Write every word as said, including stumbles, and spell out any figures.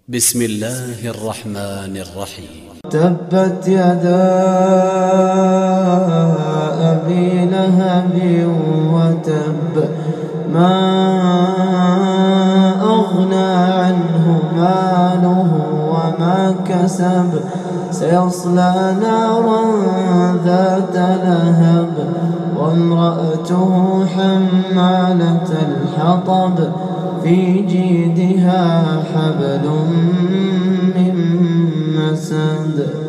بسم الله الرحمن الرحيم. تبت يدا أبي لهب وتب، ما أغنى عنه ماله وما كسب، سيصلى نارا ذات لهب وامرأته حمالة الحطب، في جيدها حبل من مسد.